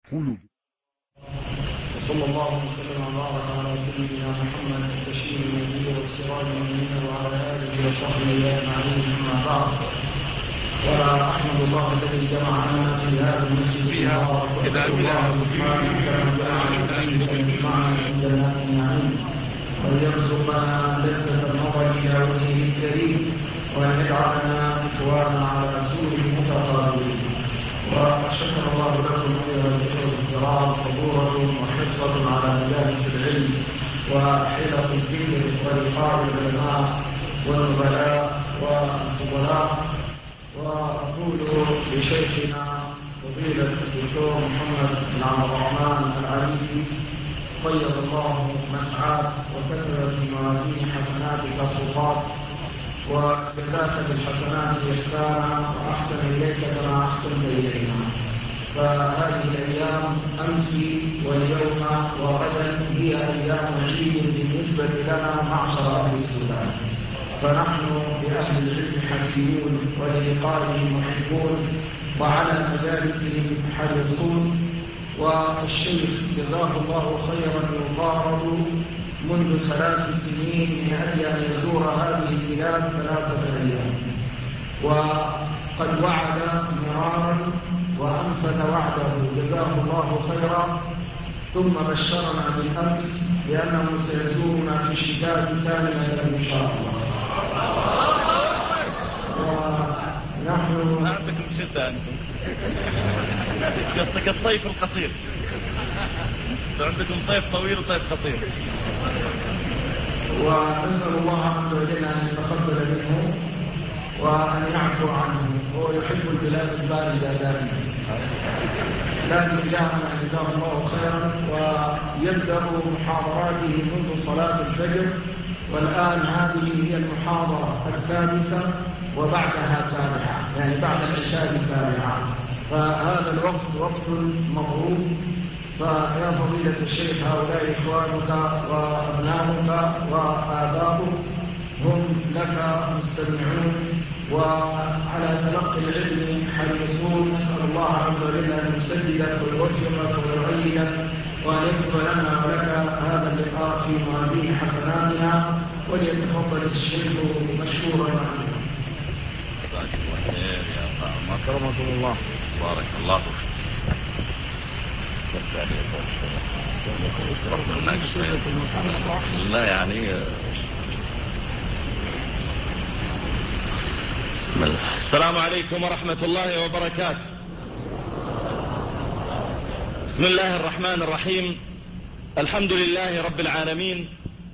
قلوب. وصلى الله وسلم وبارك على سيدنا محمد البشير النذير والسراج المنير وعلى اله وصحبه اجمعين، اما بعد. واحمد الله الذي جمعنا في هذا المسجد المبارك، واسال الله سبحانه كما جمعنا فيه سيجمعنا في جنات النعيم، وان يرزقنا لذة النظر الى وجهه الكريم، وان يجعلنا اخوانا على سور متقابلين. وشكر الله لكم ايها الاخوه الكرام حضوركم وحرصكم على مجالس العلم وحلق الذكر ولقاء العلماء والنبلاء والفضلاء. واقول لشيخنا فضيله الدكتور محمد بن عبد الرحمن العريفي قيض الله مسعاك وكتب في موازين حسناتك الخطاب، وجزاك بالحسنات إحسانا وأحسن إليك كما أحسنت إلينا. فهذه الأيام أمس واليوم وغدا هي أيام عيد بالنسبة لنا معشر أهل السودان، فنحن بأهل العلم حفيون وللقائهم محبون وعلى مجالسهم حريصون. والشيخ جزاه الله خيرا يطارد منذ 3 سنين من أجل أن يزور هذه البلاد 3 أيام، وقد وعد مرارا وأنفذ وعده جزاه الله خيرا، ثم بشرنا بالأمس بأنه سيزورنا في الشتاء كاملة إن شاء الله. ونحن ما عندكم شتاء أنتم، قصدك الصيف القصير، عندكم صيف طويل وصيف قصير. ونسأل الله عز وجل أن يتقبل منه وأن يعفو عنه، هو يحب البلاد الباردة دائما. لكن جاءنا جزاه الله خيرا، ويبدأ محاضراته منذ صلاة الفجر، والآن هذه هي المحاضرة السادسة وبعدها سابعة، يعني بعد العشاء سابعة، فهذا الوقت وقت مضغوط. فيا فضيلة الشيخ هؤلاء إخوانك وأبناؤك وآباؤك هم لك مستمعون وعلى تلقي العلم حريصون. نسأل الله عز وجل أن يسددك ويوفقك ويؤيدك وأن يكتب لنا ولك هذا اللقاء في موازين حسناتنا، وليتفضل الشيخ مشكورا معكم. جزاك الله خير يا طعم، أكرمكم الله. بارك الله فيك. بس لا يعني بسم الله. السلام عليكم ورحمة الله وبركاته. بسم الله الرحمن الرحيم. الحمد لله رب العالمين،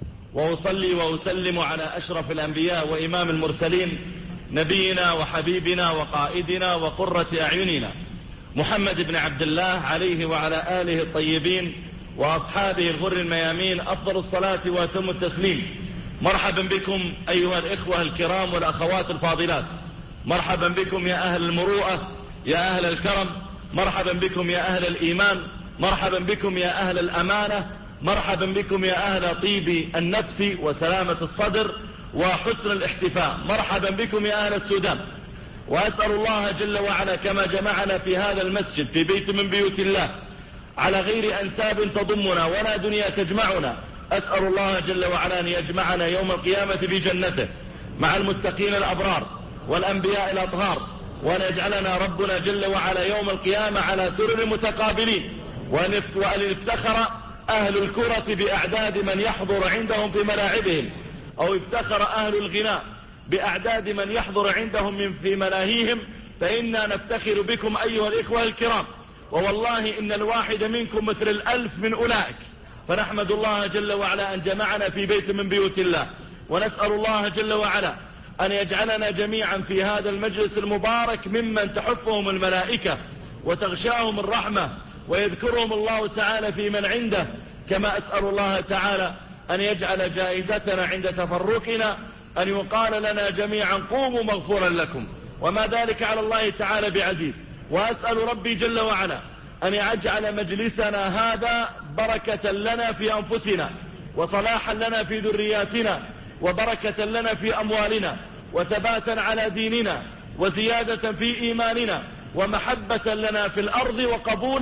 وأصلي وأسلم على أشرف الأنبياء وإمام المرسلين، نبينا وحبيبنا وقائدنا وقرة أعيننا محمد بن عبد الله عليه وعلى آله الطيبين وأصحابه الغر الميامين أفضل الصلاة وأتم التسليم. مرحبا بكم أيها الإخوة الكرام والأخوات الفاضلات، مرحبا بكم يا أهل المروءة، يا أهل الكرم، مرحبا بكم يا أهل الإيمان، مرحبا بكم يا أهل الأمانة، مرحبا بكم يا أهل طيب النفس وسلامة الصدر وحسن الاحتفاء، مرحبا بكم يا أهل السودان. وأسأل الله جل وعلا كما جمعنا في هذا المسجد في بيت من بيوت الله على غير أنساب تضمنا ولا دنيا تجمعنا، أسأل الله جل وعلا أن يجمعنا يوم القيامة بجنته مع المتقين الأبرار والأنبياء الأطهار، وأن يجعلنا ربنا جل وعلا يوم القيامة على سرر متقابلين، وأن افتخر أهل الكرة بأعداد من يحضر عندهم في ملاعبهم، أو افتخر أهل الغناء بأعداد من يحضر عندهم في ملاهيهم، فإنا نفتخر بكم أيها الإخوة الكرام، ووالله إن الواحد منكم مثل 1000 من أولئك. فنحمد الله جل وعلا أن جمعنا في بيت من بيوت الله، ونسأل الله جل وعلا أن يجعلنا جميعا في هذا المجلس المبارك ممن تحفهم الملائكة وتغشاهم الرحمة ويذكرهم الله تعالى في من عنده، كما أسأل الله تعالى أن يجعل جائزتنا عند تفرقنا أن يقال لنا جميعا قوموا مغفورا لكم، وما ذلك على الله تعالى بعزيز. وأسأل ربي جل وعلا أن يجعل مجلسنا هذا بركة لنا في أنفسنا، وصلاحا لنا في ذرياتنا، وبركة لنا في أموالنا، وثباتا على ديننا، وزيادة في إيماننا، ومحبة لنا في الأرض، وقبولا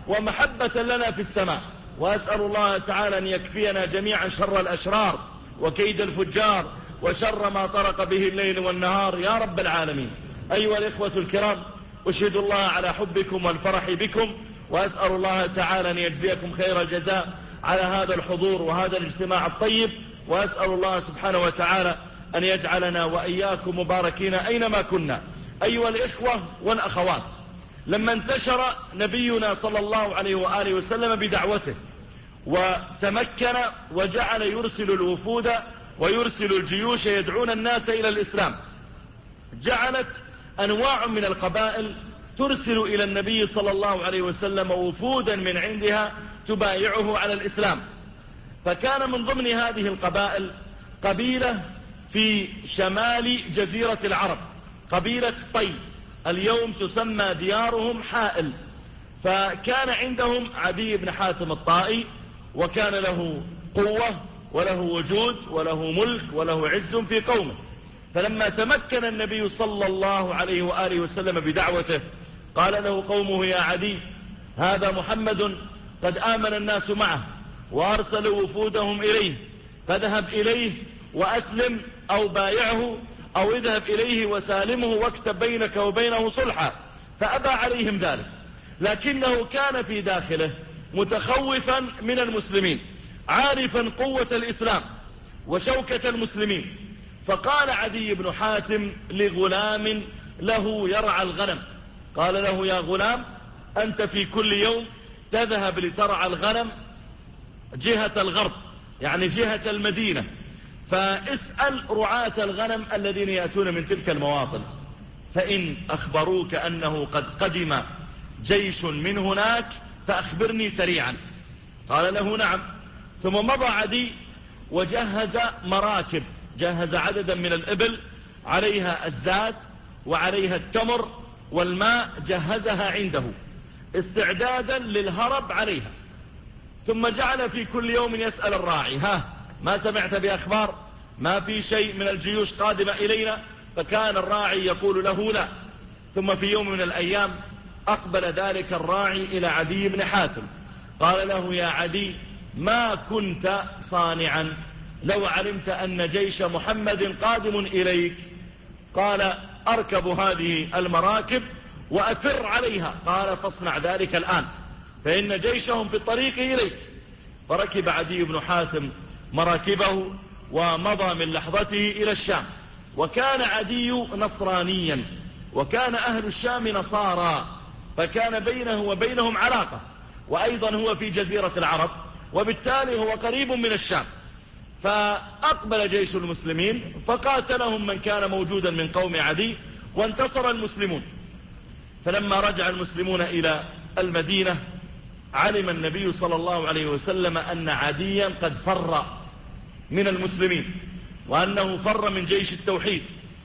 ومحبة لنا في السماء. وأسأل الله تعالى أن يكفينا جميعا شر الأشرار وكيد الفجار وشر ما طرق به الليل والنهار يا رب العالمين. أيها الإخوة الكرام، أشهد الله على حبكم والفرح بكم، وأسأل الله تعالى أن يجزيكم خير الجزاء على هذا الحضور وهذا الاجتماع الطيب. وأسأل الله سبحانه وتعالى أن يجعلنا وإياكم مباركين أينما كنا. أيها الإخوة والأخوات، لما انتشر نبينا صلى الله عليه وآله وسلم بدعوته وتمكن وجعل يرسل الوفود ويرسل الجيوش يدعون الناس إلى الإسلام، جعلت أنواع من القبائل ترسل إلى النبي صلى الله عليه وسلم وفودا من عندها تبايعه على الإسلام. فكان من ضمن هذه القبائل قبيلة في شمال جزيرة العرب، قبيلة طي، اليوم تسمى ديارهم حائل. فكان عندهم عدي بن حاتم الطائي، وكان له قوة وله وجود وله ملك وله عز في قومه. فلما تمكن النبي صلى الله عليه وآله وسلم بدعوته قال له قومه: يا عدي، هذا محمد قد آمن الناس معه وأرسلوا وفودهم إليه، فاذهب إليه وأسلم أو بايعه، أو اذهب إليه وسالمه واكتب بينك وبينه صلحا. فأبى عليهم ذلك، لكنه كان في داخله متخوفا من المسلمين، عارفا قوة الإسلام وشوكة المسلمين. فقال عدي بن حاتم لغلام له يرعى الغنم، قال له: يا غلام، أنت في كل يوم تذهب لترعى الغنم جهة الغرب، يعني جهة المدينة، فاسأل رعاة الغنم الذين يأتون من تلك المواطن، فإن أخبروك أنه قد قدم جيش من هناك فأخبرني سريعا. قال له: نعم. ثم مضى عدي وجهز مراكب، جهز عددا من الإبل عليها الزاد وعليها التمر والماء، جهزها عنده استعدادا للهرب عليها. ثم جعل في كل يوم يسأل الراعي: ها، ما سمعت بأخبار؟ ما في شيء من الجيوش قادمة إلينا؟ فكان الراعي يقول له: لا. ثم في يوم من الأيام أقبل ذلك الراعي إلى عدي بن حاتم، قال له: يا عدي، ما كنت صانعا لو علمت أن جيش محمد قادم إليك؟ قال: أركب هذه المراكب وأفر عليها. قال: فاصنع ذلك الآن، فإن جيشهم في الطريق إليك. فركب عدي بن حاتم مراكبه ومضى من لحظته إلى الشام. وكان عدي نصرانيا، وكان أهل الشام نصارى، فكان بينه وبينهم علاقة، وأيضا هو في جزيرة العرب، وبالتالي هو قريب من الشام. فأقبل جيش المسلمين فقاتلهم من كان موجودا من قوم عدي، وانتصر المسلمون. فلما رجع المسلمون إلى المدينة علم النبي صلى الله عليه وسلم أن عديا قد فر من المسلمين، وأنه فر من جيش التوحيد.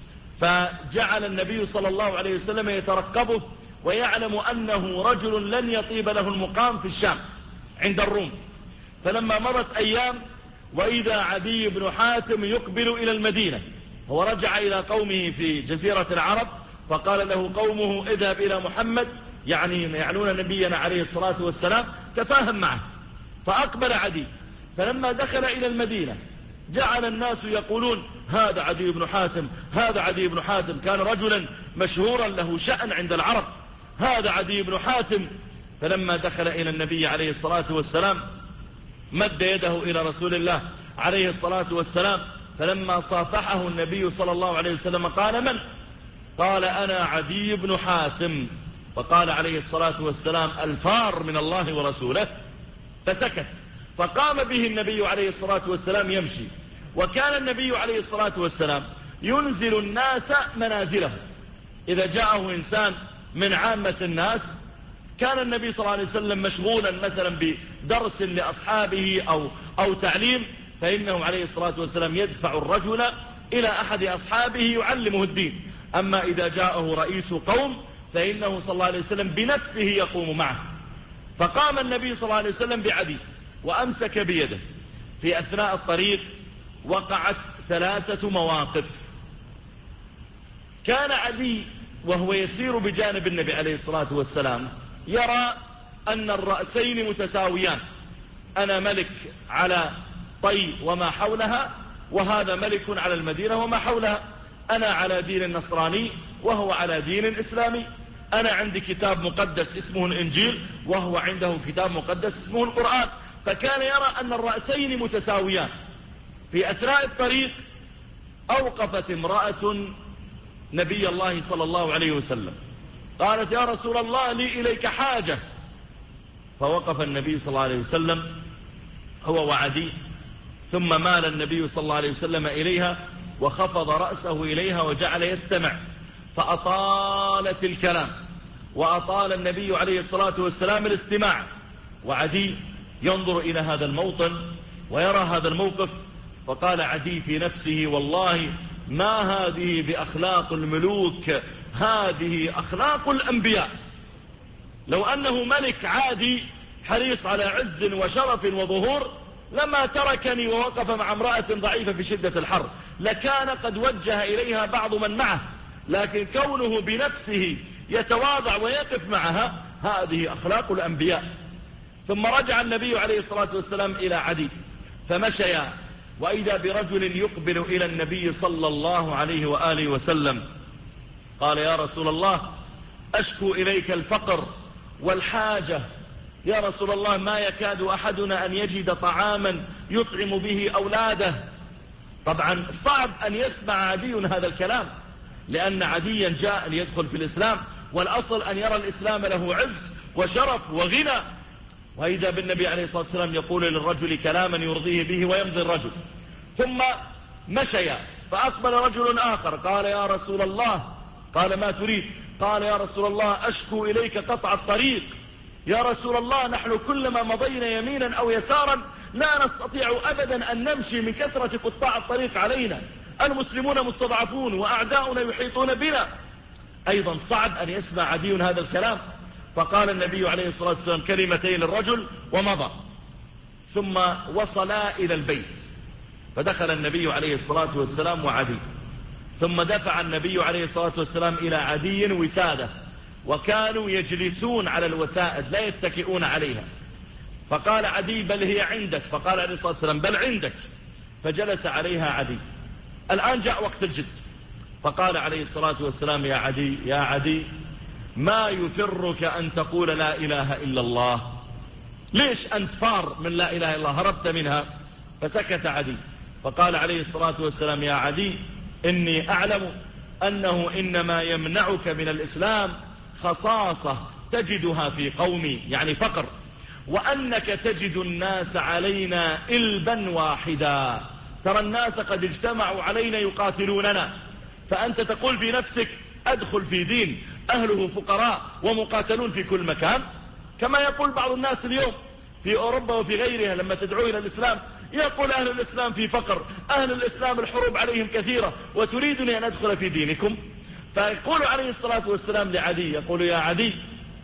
فجعل النبي صلى الله عليه وسلم يترقبه، ويعلم أنه رجل لن يطيب له المقام في الشام عند الروم. فلما مرت أيام وإذا عدي بن حاتم يقبل إلى المدينة، هو رجع إلى قومه في جزيرة العرب، فقال له قومه: اذهب إلى محمد، يعنون نبينا عليه الصلاة والسلام، تفاهم معه. فأقبل عدي، فلما دخل إلى المدينة جعل الناس يقولون: هذا عدي بن حاتم، هذا عدي بن حاتم، كان رجلا مشهورا له شأن عند العرب، هذا عدي بن حاتم. فلما دخل إلى النبي عليه الصلاة والسلام مد يده إلى رسول الله عليه الصلاة والسلام، فلما صافحه النبي صلى الله عليه وسلم قال: من؟ قال: أنا عدي بن حاتم. فقال عليه الصلاة والسلام: الفار من الله ورسوله. فسكت. فقام به النبي عليه الصلاة والسلام يمشي. وكان النبي عليه الصلاة والسلام ينزل الناس منازله، إذا جاءه إنسان من عامة الناس كان النبي صلى الله عليه وسلم مشغولا مثلا بدرس لأصحابه أو تعليم، فإنه عليه الصلاة والسلام يدفع الرجل إلى أحد أصحابه يعلمه الدين. أما إذا جاءه رئيس قوم فإنه صلى الله عليه وسلم بنفسه يقوم معه. فقام النبي صلى الله عليه وسلم بعدي وأمسك بيده. في أثناء الطريق وقعت 3 مواقف. كان عدي وهو يسير بجانب النبي عليه الصلاة والسلام يرى أن الرأسين متساويان، أنا ملك على طي وما حولها، وهذا ملك على المدينة وما حولها، أنا على دين النصراني وهو على دين الإسلامي، أنا عندي كتاب مقدس اسمه الإنجيل وهو عنده كتاب مقدس اسمه القرآن. فكان يرى أن الرأسين متساويان. في أثناء الطريق أوقفت امرأة نبي الله صلى الله عليه وسلم، قالت يا رسول الله لي إليك حاجة. فوقف النبي صلى الله عليه وسلم هو وعدي، ثم مال النبي صلى الله عليه وسلم إليها وخفض رأسه إليها وجعل يستمع، فأطالت الكلام وأطال النبي عليه الصلاة والسلام الاستماع، وعدي ينظر إلى هذا الموطن ويرى هذا الموقف، فقال عدي في نفسه والله ما هذه بأخلاق الملوك، هذه أخلاق الأنبياء. لو أنه ملك عادي حريص على عز وشرف وظهور لما تركني ووقف مع امرأة ضعيفة في شدة الحر، لكان قد وجه إليها بعض من معه، لكن كونه بنفسه يتواضع ويقف معها، هذه أخلاق الأنبياء. ثم رجع النبي عليه الصلاة والسلام إلى عدي فمشيا، وإذا برجل يقبل إلى النبي صلى الله عليه وآله وسلم، قال يا رسول الله أشكو إليك الفقر والحاجة، يا رسول الله ما يكاد أحدنا أن يجد طعاما يطعم به أولاده. طبعا صعب أن يسمع عدي هذا الكلام، لأن عديا جاء ليدخل في الإسلام، والأصل أن يرى الإسلام له عز وشرف وغنى، وإذا بالنبي عليه الصلاة والسلام يقول للرجل كلاما يرضيه به ويمضي الرجل. ثم مشيا فأقبل رجل آخر قال يا رسول الله، قال ما تريد؟ قال يا رسول الله أشكو إليك قطع الطريق، يا رسول الله نحن كلما مضينا يمينا أو يسارا لا نستطيع أبدا أن نمشي من كثرة قطاع الطريق علينا، المسلمون مستضعفون وأعداؤنا يحيطون بنا. أيضا صعب أن يسمع عدي هذا الكلام، فقال النبي عليه الصلاة والسلام كلمتين للرجل ومضى. ثم وصلا إلى البيت، فدخل النبي عليه الصلاة والسلام وعدي، ثم دفع النبي عليه الصلاة والسلام إلى عدي وسادة، وكانوا يجلسون على الوسائد لا يتكئون عليها، فقال عدي بل هي عندك، فقال عليه الصلاة والسلام بل عندك، فجلس عليها عدي. الآن جاء وقت الجد، فقال عليه الصلاة والسلام يا عدي يا عدي ما يفرك أن تقول لا إله إلا الله، ليش أنت فار من لا إله إلا الله هربت منها؟ فسكت عدي، فقال عليه الصلاة والسلام يا عدي إني أعلم أنه إنما يمنعك من الإسلام خصاصة تجدها في قومي، يعني فقر، وأنك تجد الناس علينا إلبا واحدا، ترى الناس قد اجتمعوا علينا يقاتلوننا، فأنت تقول في نفسك أدخل في دين أهله فقراء ومقاتلون في كل مكان، كما يقول بعض الناس اليوم في أوروبا وفي غيرها لما تدعو إلى الإسلام، يقول أهل الإسلام في فقر، أهل الإسلام الحروب عليهم كثيرة، وتريدني أن أدخل في دينكم. فيقول عليه الصلاة والسلام لعدي، يقول يا عدي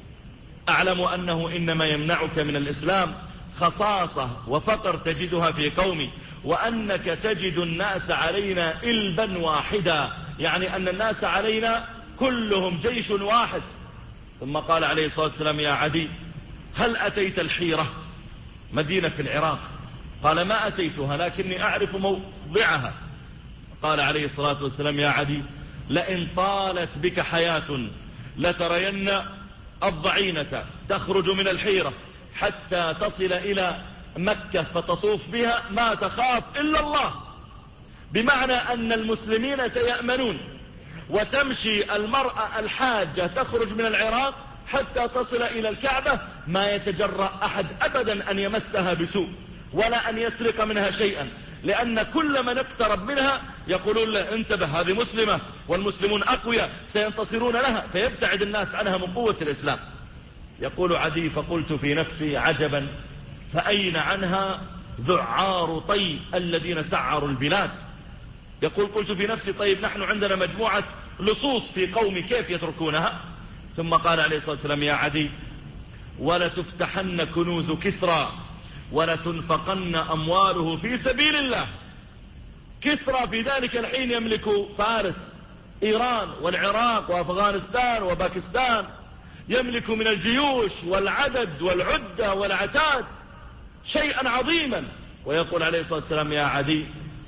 أعلم أنه إنما يمنعك من الإسلام خصاصة وفقر تجدها في قومي، وأنك تجد الناس علينا إلبا واحدا، يعني أن الناس علينا كلهم جيش واحد. ثم قال عليه الصلاة والسلام يا عدي هل أتيت الحيرة؟ مدينة في العراق. قال ما أتيتها لكني أعرف موضعها. قال عليه الصلاة والسلام يا عدي لئن طالت بك حياة لترين الضعينة تخرج من الحيرة حتى تصل إلى مكة فتطوف بها ما تخاف إلا الله، بمعنى أن المسلمين سيأمنون، وتمشي المرأة الحاجة تخرج من العراق حتى تصل إلى الكعبة ما يتجرأ أحد أبدا أن يمسها بسوء ولا أن يسرق منها شيئا، لأن كل من اقترب منها يقولون له انتبه هذه مسلمة والمسلمون أقوياء سينتصرون لها، فيبتعد الناس عنها من قوة الإسلام. يقول عدي فقلت في نفسي عجبا فأين عنها ذعار طي الذين سعروا البلاد؟ يقول قلت في نفسي طيب نحن عندنا مجموعة لصوص في قومي كيف يتركونها؟ ثم قال عليه الصلاة والسلام يا عدي ولتفتحن كنوز كسرى ولتنفقن أمواله في سبيل الله. كسرى في ذلك الحين يملك فارس، إيران والعراق وأفغانستان وباكستان، يملك من الجيوش والعدد والعدة والعتاد شيئا عظيما، ويقول عليه الصلاة والسلام: يا عدي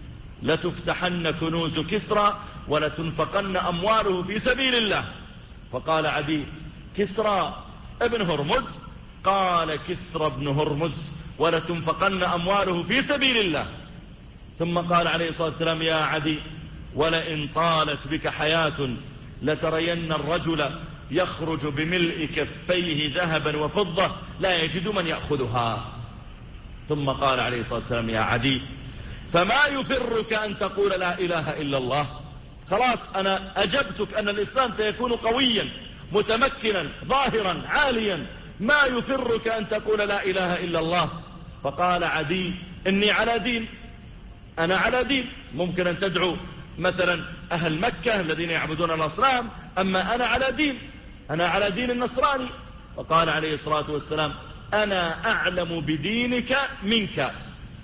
لتفتحن كنوز كسرى ولتنفقن أمواله في سبيل الله. فقال عدي: كسرى ابن هرمز؟ قال: كسرى ابن هرمز، ولتنفقن أمواله في سبيل الله. ثم قال عليه الصلاة والسلام: يا عدي ولئن طالت بك حياة لترين الرجل يخرج بملء كفيه ذهبا وفضة لا يجد من يأخذها. ثم قال عليه الصلاة والسلام: يا عدي فما يفرك أن تقول لا إله إلا الله؟ خلاص أنا أجبتك أن الإسلام سيكون قويا متمكنا ظاهرا عاليا، ما يفرك أن تقول لا إله إلا الله؟ فقال عدي: إني على دين، أنا على دين. ممكن أن تدعو مثلا أهل مكة الذين يعبدون الأصنام، أما أنا على دين، أنا على دين النصراني. وقال عليه الصلاة والسلام: أنا أعلم بدينك منك،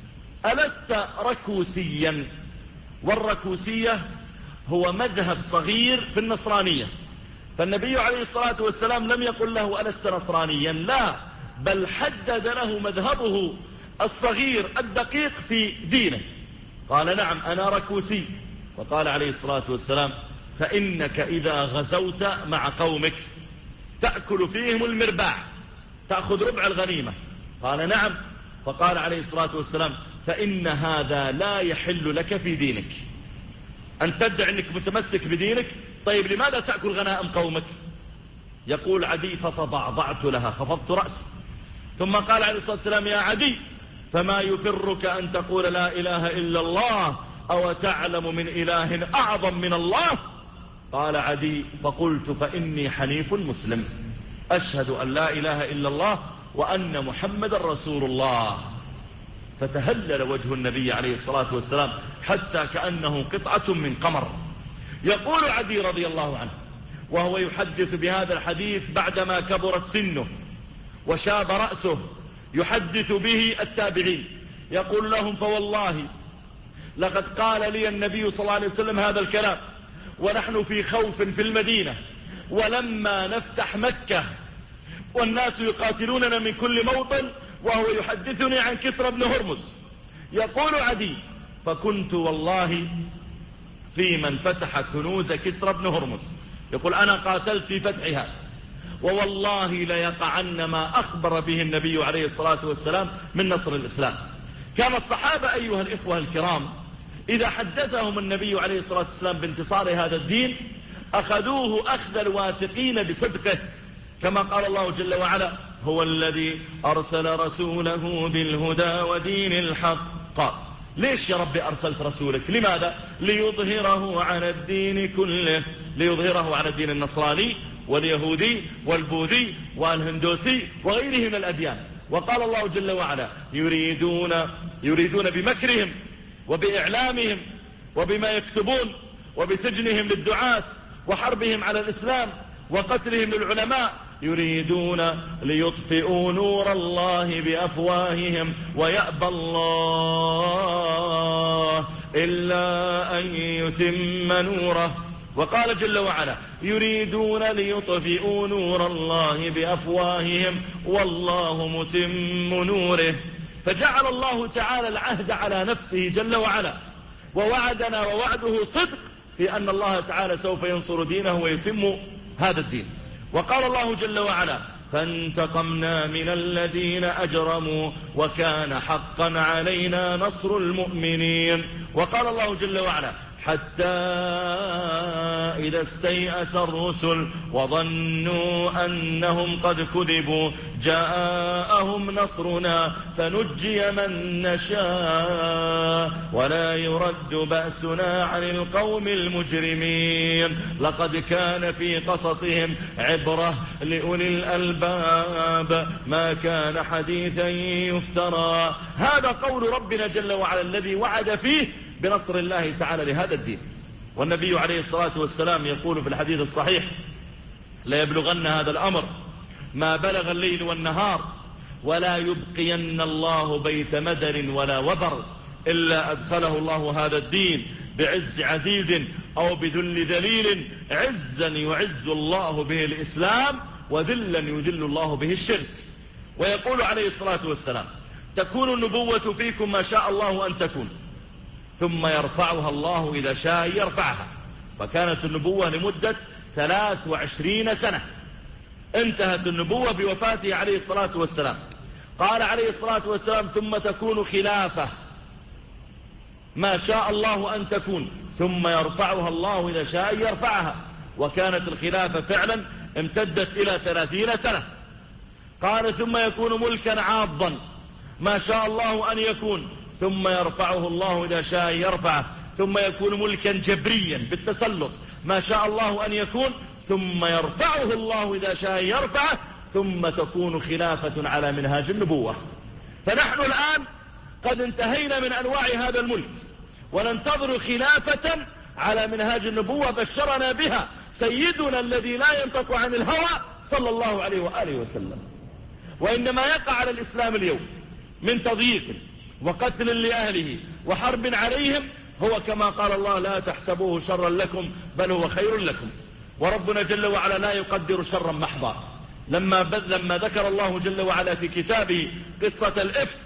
ألست ركوسيا؟ والركوسية هو مذهب صغير في النصرانية، فالنبي عليه الصلاة والسلام لم يقل له ألست نصرانيا، لا، بل حدد له مذهبه الصغير الدقيق في دينه. قال: نعم أنا ركوسي. وقال عليه الصلاة والسلام: فإنك إذا غزوت مع قومك تأكل فيهم المرباع، تأخذ ربع الغنيمة. قال: نعم. فقال عليه الصلاة والسلام: فإن هذا لا يحل لك في دينك، أن تدعي أنك متمسك بدينك. طيب لماذا تأكل غنائم قومك؟ يقول عدي: فتضعضعت لها، خفضت رأسي. ثم قال عليه الصلاة والسلام: يا عدي فما يفرك أن تقول لا إله إلا الله؟ أو تعلم من إله أعظم من الله؟ قال عدي: فقلت: فإني حنيف مسلم، أشهد أن لا إله إلا الله وأن محمد رسول الله. فتهلل وجه النبي عليه الصلاة والسلام حتى كأنه قطعة من قمر. يقول عدي رضي الله عنه وهو يحدث بهذا الحديث بعدما كبرت سنه وشاب رأسه، يحدث به التابعين، يقول لهم: فوالله لقد قال لي النبي صلى الله عليه وسلم هذا الكلام ونحن في خوف في المدينة، ولما نفتح مكة والناس يقاتلوننا من كل موطن، وهو يحدثني عن كسرى بن هرمز. يقول عدي: فكنت والله في من فتح كنوز كسرى بن هرمز. يقول: أنا قاتلت في فتحها، ووالله ليقعن ما أخبر به النبي عليه الصلاة والسلام من نصر الإسلام. كان الصحابة أيها الإخوة الكرام إذا حدثهم النبي عليه الصلاة والسلام بانتصار هذا الدين أخذوه أخذ الواثقين بصدقه، كما قال الله جل وعلا: هو الذي أرسل رسوله بالهدى ودين الحق. ليش يا رب أرسلت رسولك؟ لماذا؟ ليظهره على الدين كله، ليظهره على الدين النصراني واليهودي والبوذي والهندوسي وغيره من الأديان. وقال الله جل وعلا: يريدون بمكرهم وبإعلامهم وبما يكتبون وبسجنهم للدعاة وحربهم على الإسلام وقتلهم للعلماء، يريدون ليطفئوا نور الله بأفواههم ويأبى الله إلا أن يتم نوره. وقال جل وعلا: يريدون ليطفئوا نور الله بأفواههم والله متم نوره. فجعل الله تعالى العهد على نفسه جل وعلا، ووعدنا ووعده صدق في أن الله تعالى سوف ينصر دينه ويتم هذا الدين. وقال الله جل وعلا: فانتقمنا من الذين أجرموا وكان حقا علينا نصر المؤمنين. وقال الله جل وعلا: حتى إذا استيأس الرسل وظنوا أنهم قد كذبوا جاءهم نصرنا فنجي من نشاء ولا يرد بأسنا عن القوم المجرمين. لقد كان في قصصهم عبرة لأولي الألباب ما كان حديثا يفترى. هذا قول ربنا جل وعلا الذي وعد فيه بنصر الله تعالى لهذا الدين. والنبي عليه الصلاة والسلام يقول في الحديث الصحيح: لا يبلغن هذا الأمر ما بلغ الليل والنهار ولا يبقين الله بيت مدر ولا وبر إلا أدخله الله هذا الدين بعز عزيز أو بذل ذليل، عزا يعز الله به الإسلام وذلا يذل الله به الشرك. ويقول عليه الصلاة والسلام: تكون النبوة فيكم ما شاء الله أن تكون، ثم يرفعها الله إذا شاء يرفعها. وكانت النبوة لمدة 23 سنة، انتهت النبوة بوفاته عليه الصلاة والسلام. قال عليه الصلاة والسلام: ثم تكون خلافة ما شاء الله أن تكون، ثم يرفعها الله إذا شاء يرفعها. وكانت الخلافة فعلا امتدت إلى 30 سنة. قال: ثم يكون ملكا عاضا ما شاء الله أن يكون، ثم يرفعه الله إذا شاء يرفعه. ثم يكون ملكا جبريا بالتسلط ما شاء الله أن يكون، ثم يرفعه الله إذا شاء يرفعه. ثم تكون خلافة على منهاج النبوة. فنحن الآن قد انتهينا من أنواع هذا الملك، وننتظر خلافة على منهاج النبوة بشرنا بها سيدنا الذي لا ينطق عن الهوى صلى الله عليه وآله وسلم. وإنما يقع على الإسلام اليوم من تضييق وقتل لأهله وحرب عليهم هو كما قال الله: لا تحسبوه شرا لكم بل هو خير لكم. وربنا جل وعلا لا يقدر شرا محضا. لما ذكر الله جل وعلا في كتابه قصة الإفك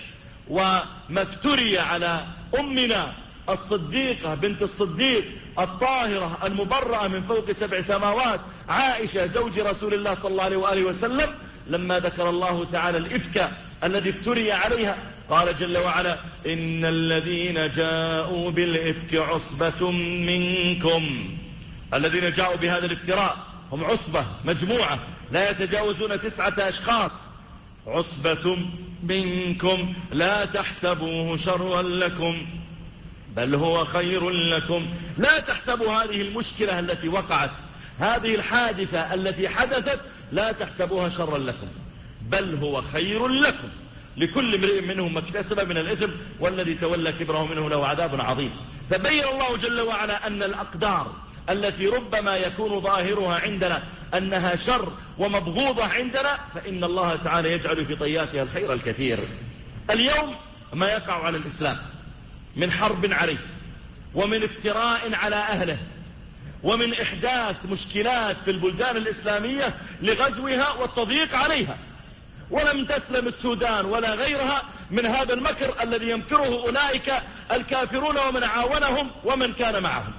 وما افتري على أمنا الصديقة بنت الصديق الطاهرة المبرأة من فوق 7 سماوات عائشة زوج رسول الله صلى الله عليه وآله وسلم، لما ذكر الله تعالى الإفك الذي افتري عليها قال جل وعلا: إن الذين جاءوا بالإفك عصبة منكم. الذين جاءوا بهذا الافتراء هم عصبة مجموعة لا يتجاوزون 9 أشخاص. عصبة منكم لا تحسبوه شرا لكم بل هو خير لكم. لا تحسبوا هذه المشكلة التي وقعت، هذه الحادثة التي حدثت، لا تحسبوها شرا لكم بل هو خير لكم. لكل امرئ منهم ما اكتسب من الإثم والذي تولى كبره منه له عذاب عظيم. فبين الله جل وعلا أن الأقدار التي ربما يكون ظاهرها عندنا أنها شر ومبغوضة عندنا، فإن الله تعالى يجعل في طياتها الخير الكثير. اليوم ما يقع على الإسلام من حرب عليه، ومن افتراء على أهله، ومن إحداث مشكلات في البلدان الإسلامية لغزوها والتضييق عليها. ولم تسلم السودان ولا غيرها من هذا المكر الذي يمكره أولئك الكافرون ومن عاونهم ومن كان معهم.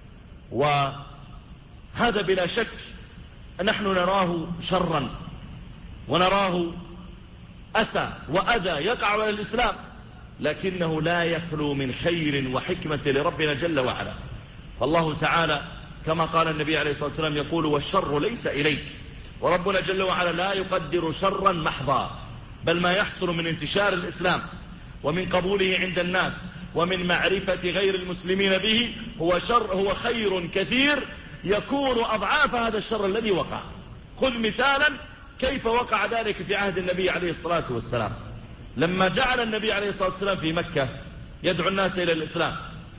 وهذا بلا شك نحن نراه شرا ونراه أسى وأذى يقع على الإسلام، لكنه لا يخلو من خير وحكمة لربنا جل وعلا. فالله تعالى كما قال النبي عليه الصلاة والسلام يقول: والشر ليس إليك. وربنا جل وعلا لا يقدر شرا محضا، بل ما يحصل من انتشار الإسلام ومن قبوله عند الناس ومن معرفة غير المسلمين به هو خير كثير يكون أضعاف هذا الشر الذي وقع. خذ مثالا كيف وقع ذلك في عهد النبي عليه الصلاة والسلام. لما جعل النبي عليه الصلاة والسلام في مكة يدعو الناس إلى الإسلام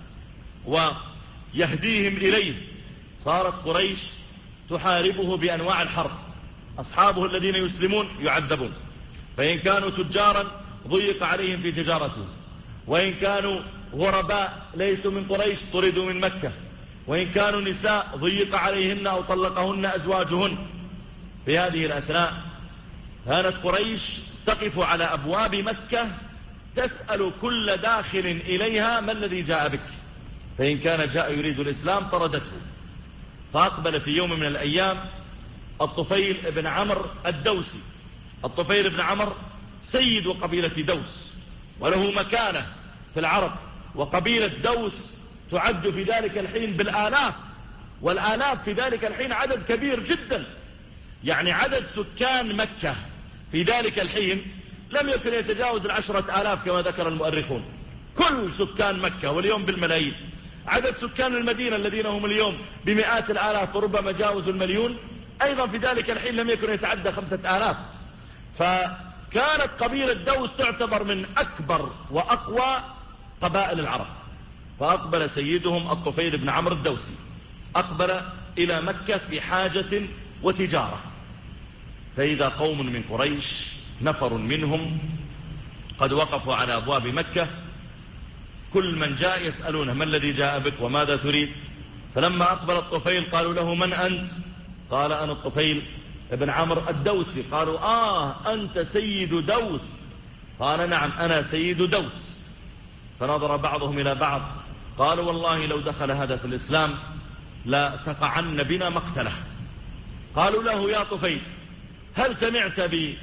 ويهديهم إليه، صارت قريش تحاربه بأنواع الحرب. أصحابه الذين يسلمون يعذبون، فإن كانوا تجارا ضيق عليهم في تجارتهم، وإن كانوا غرباء ليسوا من قريش طردوا من مكة، وإن كانوا نساء ضيق عليهن أو طلقهن أزواجهن. في هذه الأثناء كانت قريش تقف على أبواب مكة تسأل كل داخل إليها: ما الذي جاء بك؟ فإن كان جاء يريد الإسلام طردته. فأقبل في يوم من الأيام الطفيل بن عمرو الدوسي. الطفيل بن عمرو سيد قبيلة دوس وله مكانة في العرب، وقبيلة دوس تعد في ذلك الحين بالآلاف، والآلاف في ذلك الحين عدد كبير جدا. يعني عدد سكان مكة في ذلك الحين لم يكن يتجاوز 10,000 كما ذكر المؤرخون، كل سكان مكة، واليوم بالملايين. عدد سكان المدينة الذين هم اليوم بمئات الآلاف وربما جاوزوا 1,000,000 أيضا في ذلك الحين لم يكن يتعدى 5,000. فكانت قبيلة دوس تعتبر من أكبر وأقوى قبائل العرب. فأقبل سيدهم الطفيل بن عمرو الدوسي، أقبل إلى مكة في حاجة وتجارة، فإذا قوم من قريش نفر منهم قد وقفوا على أبواب مكة، كل من جاء يسألونه: ما الذي جاء بك وماذا تريد؟ فلما أقبل الطفيل قالوا له: من أنت؟ قال: أنا الطفيل بن عمرو الدوسي. قالوا أنت سيد دوس؟ قال نعم أنا سيد دوس. فنظر بعضهم إلى بعض قالوا والله لو دخل هذا في الإسلام لا تقعن بنا مقتله. قالوا له يا طفيل هل سمعت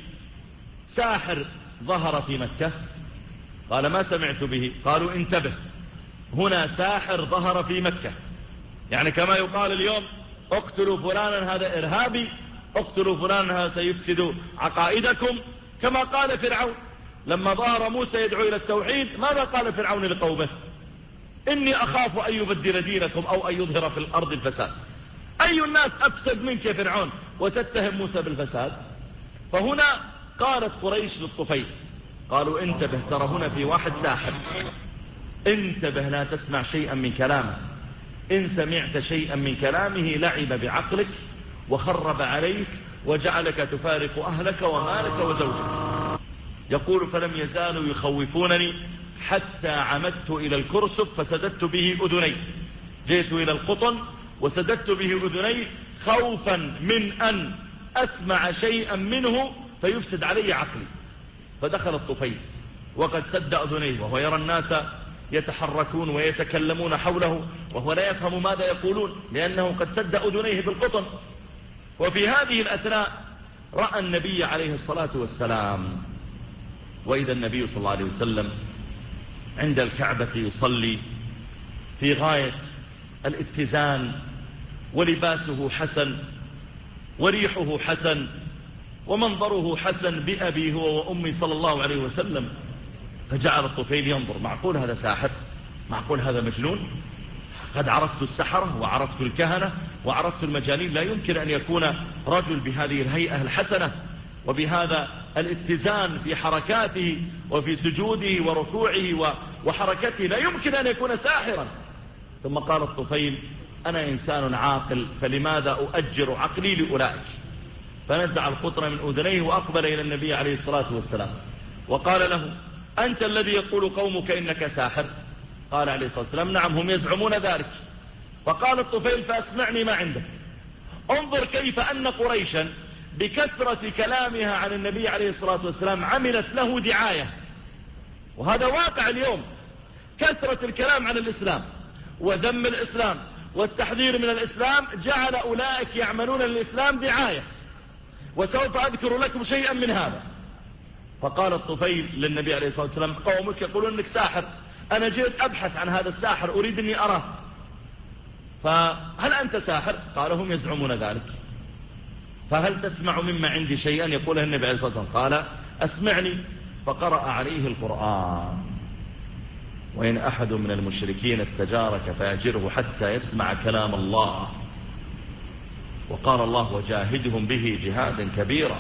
بساحر ظهر في مكة؟ قال ما سمعت به. قالوا انتبه، هنا ساحر ظهر في مكة، يعني كما يقال اليوم اقتلوا فلانا هذا إرهابي، اقتلوا فلانا هذا سيفسد عقائدكم. كما قال فرعون لما ظهر موسى يدعو إلى التوحيد، ماذا قال فرعون لقومه؟ إني أخاف أن يبدل دينكم أو أن يظهر في الأرض الفساد. أي الناس أفسد منك يا فرعون وتتهم موسى بالفساد؟ فهنا قالت قريش للطفيل قالوا انتبه، ترى هنا في واحد ساحر، انتبه لا تسمع شيئا من كلامه، إن سمعت شيئا من كلامه لعب بعقلك وخرب عليك وجعلك تفارق أهلك ومالك وزوجك. يقول فلم يزالوا يخوفونني حتى عمدت إلى الكرسف فسددت به أذني، جئت إلى القطن وسددت به أذني خوفا من أن أسمع شيئا منه فيفسد علي عقلي. فدخل الطفيل وقد سد أذنيه وهو يرى الناس يتحركون ويتكلمون حوله وهو لا يفهم ماذا يقولون لأنه قد سد أذنيه بالقطن. وفي هذه الأثناء رأى النبي عليه الصلاة والسلام، وإذا النبي صلى الله عليه وسلم عند الكعبة يصلي في غاية الاتزان، ولباسه حسن وريحه حسن ومنظره حسن بأبي هو وأمي صلى الله عليه وسلم. فجعل الطفيل ينظر، معقول هذا ساحر؟ معقول هذا مجنون؟ قد عرفت السحرة وعرفت الكهنة وعرفت المجانين، لا يمكن أن يكون رجل بهذه الهيئة الحسنة وبهذا الاتزان في حركاته وفي سجوده وركوعه وحركته، لا يمكن أن يكون ساحرا. ثم قال الطفيل أنا إنسان عاقل فلماذا أؤجر عقلي لأولئك؟ فنزع القطن من أذنيه وأقبل إلى النبي عليه الصلاة والسلام وقال له أنت الذي يقول قومك إنك ساحر؟ قال عليه الصلاة والسلام نعم هم يزعمون ذلك. فقال الطفيل فأسمعني ما عندك. انظر كيف أن قريشا بكثرة كلامها عن النبي عليه الصلاة والسلام عملت له دعاية، وهذا واقع اليوم. كثرة الكلام عن الإسلام وذم الإسلام والتحذير من الإسلام جعل أولئك يعملون للإسلام دعاية، وسوف أذكر لكم شيئا من هذا. فقال الطفيل للنبي عليه الصلاة والسلام قومك يقولون أنك ساحر، أنا جئت أبحث عن هذا الساحر أريد أني أراه، فهل أنت ساحر؟ قال هم يزعمون ذلك، فهل تسمع مما عندي شيئا يقوله النبي عليه الصلاة والسلام؟ قال أسمعني. فقرأ عليه القرآن وإن أحد من المشركين استجارك فأجره حتى يسمع كلام الله، وقال الله وجاهدهم به جهادا كبيرا.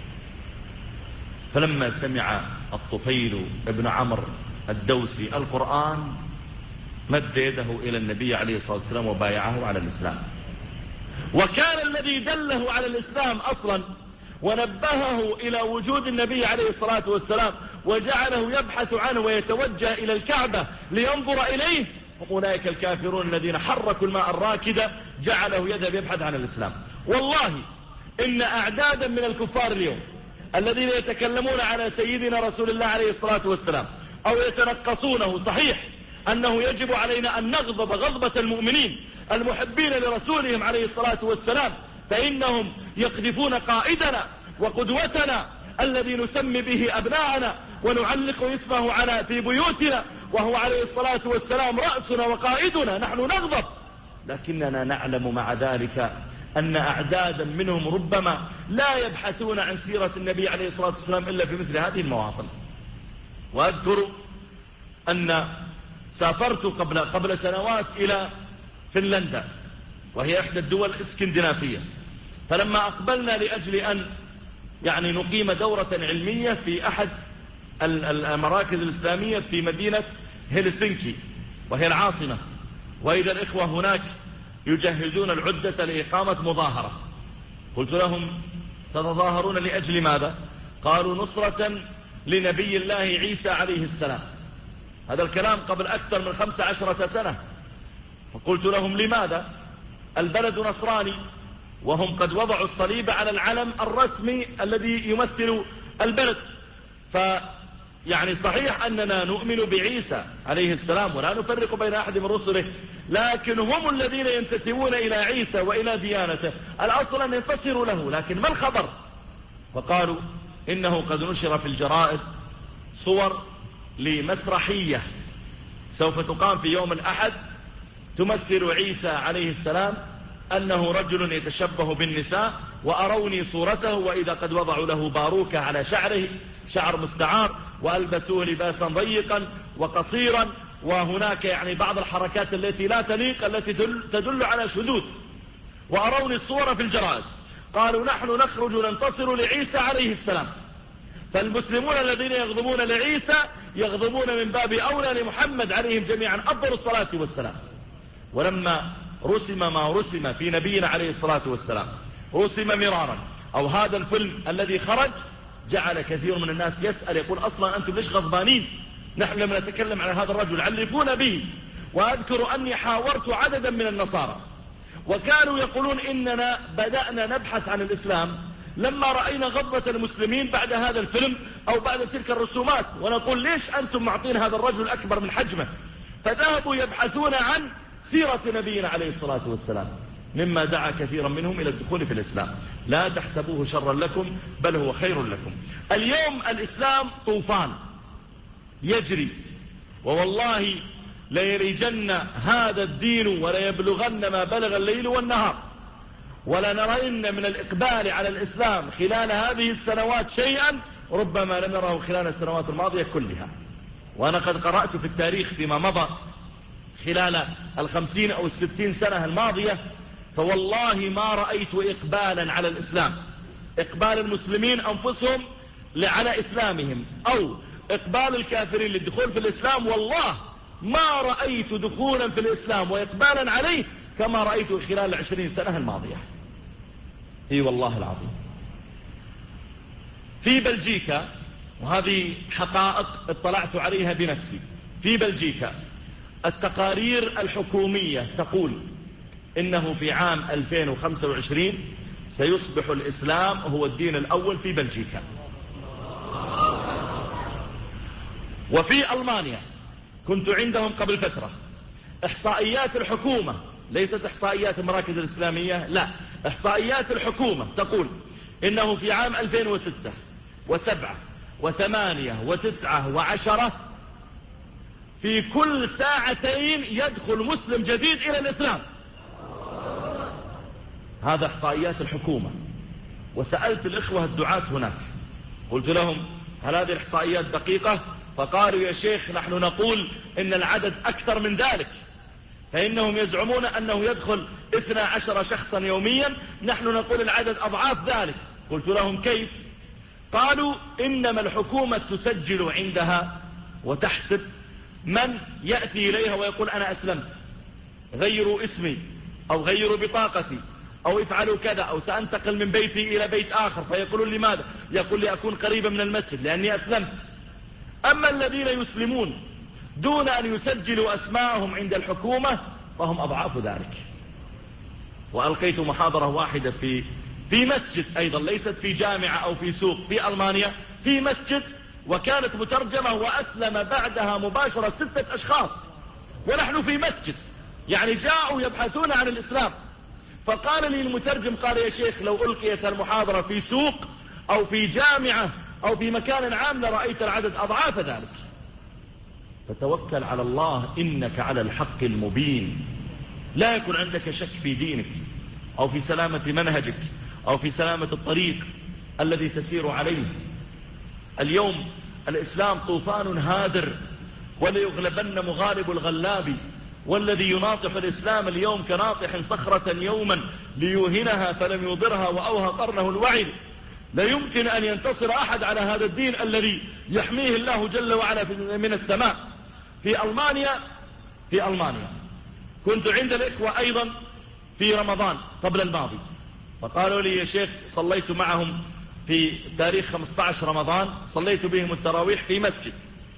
فلما سمع الطفيل ابن عمرو الدوسي القرآن مد يده إلى النبي عليه الصلاة والسلام وبايعه على الإسلام. وكان الذي دله على الإسلام أصلا ونبهه إلى وجود النبي عليه الصلاة والسلام وجعله يبحث عنه ويتوجه إلى الكعبة لينظر إليه هم أولئك الكافرون الذين حركوا الماء الراكدة جعله يذهب يبحث عن الإسلام. والله إن أعدادا من الكفار اليوم الذين يتكلمون على سيدنا رسول الله عليه الصلاة والسلام أو يتنقصونه، صحيح أنه يجب علينا أن نغضب غضبة المؤمنين المحبين لرسولهم عليه الصلاة والسلام، فإنهم يقذفون قائدنا وقدوتنا الذي نسمي به أبناءنا ونعلق اسمه في بيوتنا وهو عليه الصلاة والسلام رأسنا وقائدنا. نحن نغضب، لكننا نعلم مع ذلك أن أعدادا منهم ربما لا يبحثون عن سيرة النبي عليه الصلاة والسلام إلا في مثل هذه المواطن. وأذكر أن سافرت قبل سنوات إلى فنلندا وهي إحدى الدول الإسكندنافية، فلما أقبلنا لأجل أن نقيم دورة علمية في أحد المراكز الإسلامية في مدينة هلسنكي وهي العاصمة، وإذا الإخوة هناك يجهزون العدة لإقامة مظاهرة. قلت لهم تتظاهرون لأجل ماذا؟ قالوا نصرة لنبي الله عيسى عليه السلام. هذا الكلام قبل أكثر من 15 سنة. فقلت لهم لماذا؟ البلد نصراني وهم قد وضعوا الصليب على العلم الرسمي الذي يمثل البلد. يعني صحيح أننا نؤمن بعيسى عليه السلام ولا نفرق بين أحد من رسله، لكن هم الذين ينتسبون إلى عيسى وإلى ديانته، الأصل أن ينتصروا له. لكن ما الخبر؟ فقالوا إنه قد نشر في الجرائد صور لمسرحية سوف تقام في يوم الأحد تمثل عيسى عليه السلام أنه رجل يتشبه بالنساء، وأروني صورته وإذا قد وضعوا له باروكة على شعره، شعر مستعار، وألبسوه لباسا ضيقا وقصيرا، وهناك يعني بعض الحركات التي لا تليق التي تدل على شذوذ، وأروني الصورة في الجرائد. قالوا نحن نخرج ننتصر لعيسى عليه السلام، فالمسلمون الذين يغضبون لعيسى يغضبون من باب أولى لمحمد عليهم جميعا أفضل الصلاة والسلام. ولما رسم ما رسم في نبينا عليه الصلاة والسلام، رسم مرارا، أو هذا الفيلم الذي خرج، جعل كثير من الناس يسأل يقول أصلا أنتم ليش غضبانين؟ نحن لما نتكلم عن هذا الرجل علفون به. وأذكر أني حاورت عددا من النصارى وكانوا يقولون إننا بدأنا نبحث عن الإسلام لما رأينا غضبة المسلمين بعد هذا الفيلم أو بعد تلك الرسومات، ونقول ليش أنتم معطين هذا الرجل أكبر من حجمه؟ فذهبوا يبحثون عن سيرة نبينا عليه الصلاة والسلام، مما دعا كثيرا منهم إلى الدخول في الإسلام. لا تحسبوه شرا لكم بل هو خير لكم. اليوم الإسلام طوفان يجري، ووالله ليرجن هذا الدين وليبلغن ما بلغ الليل والنهار، ولنرين من الإقبال على الإسلام خلال هذه السنوات شيئا ربما لم نره خلال السنوات الماضية كلها. وأنا قد قرأت في التاريخ فيما مضى خلال 50 أو 60 سنة الماضية، فوالله ما رأيت إقبالا على الإسلام، إقبال المسلمين أنفسهم على إسلامهم أو إقبال الكافرين للدخول في الإسلام، والله ما رأيت دخولا في الإسلام وإقبالا عليه كما رأيت خلال 20 سنة الماضية. اي والله العظيم. في بلجيكا، وهذه حقائق اطلعت عليها بنفسي، في بلجيكا التقارير الحكومية تقول إنه في عام 2025 سيصبح الإسلام هو الدين الأول في بلجيكا. وفي ألمانيا كنت عندهم قبل فترة، إحصائيات الحكومة ليست إحصائيات المراكز الإسلامية، لا، إحصائيات الحكومة تقول إنه في عام 2006 و7 و8 و9 و10 في كل ساعتين يدخل مسلم جديد إلى الإسلام. هذا إحصائيات الحكومة. وسألت الإخوة الدعاة هناك قلت لهم هل هذه الإحصائيات دقيقة؟ فقالوا يا شيخ نحن نقول إن العدد أكثر من ذلك، فإنهم يزعمون أنه يدخل 12 شخصا يوميا، نحن نقول العدد أضعاف ذلك. قلت لهم كيف؟ قالوا إنما الحكومة تسجل عندها وتحسب من يأتي إليها ويقول أنا أسلمت، غيروا اسمي أو غيروا بطاقتي أو افعلوا كذا أو سأنتقل من بيتي إلى بيت آخر، فيقولون لماذا؟ يقول لي أكون قريبا من المسجد لأني أسلمت. أما الذين يسلمون دون أن يسجلوا أسماءهم عند الحكومة فهم أضعاف ذلك. وألقيت محاضرة واحدة في مسجد أيضا، ليست في جامعة أو في سوق، في ألمانيا في مسجد، وكانت مترجمة، وأسلم بعدها مباشرة 6 أشخاص ونحن في مسجد، يعني جاءوا يبحثون عن الإسلام. فقال لي المترجم قال يا شيخ لو ألقيت المحاضرة في سوق أو في جامعة أو في مكان عام لرأيت العدد أضعاف ذلك. فتوكل على الله إنك على الحق المبين، لا يكون عندك شك في دينك أو في سلامة منهجك أو في سلامة الطريق الذي تسير عليه. اليوم الإسلام طوفان هادر وليغلبن مغالب الغلاب، والذي يناطح الإسلام اليوم كناطح صخرة يوما ليوهنها فلم يضرها وأوهى قرنه الوعي. لا يمكن أن ينتصر أحد على هذا الدين الذي يحميه الله جل وعلا من السماء. في ألمانيا كنت عند الإخوة أيضا في رمضان قبل الماضي، فقالوا لي يا شيخ صليت معهم في تاريخ 15 رمضان، صليت بهم التراويح في مسجد،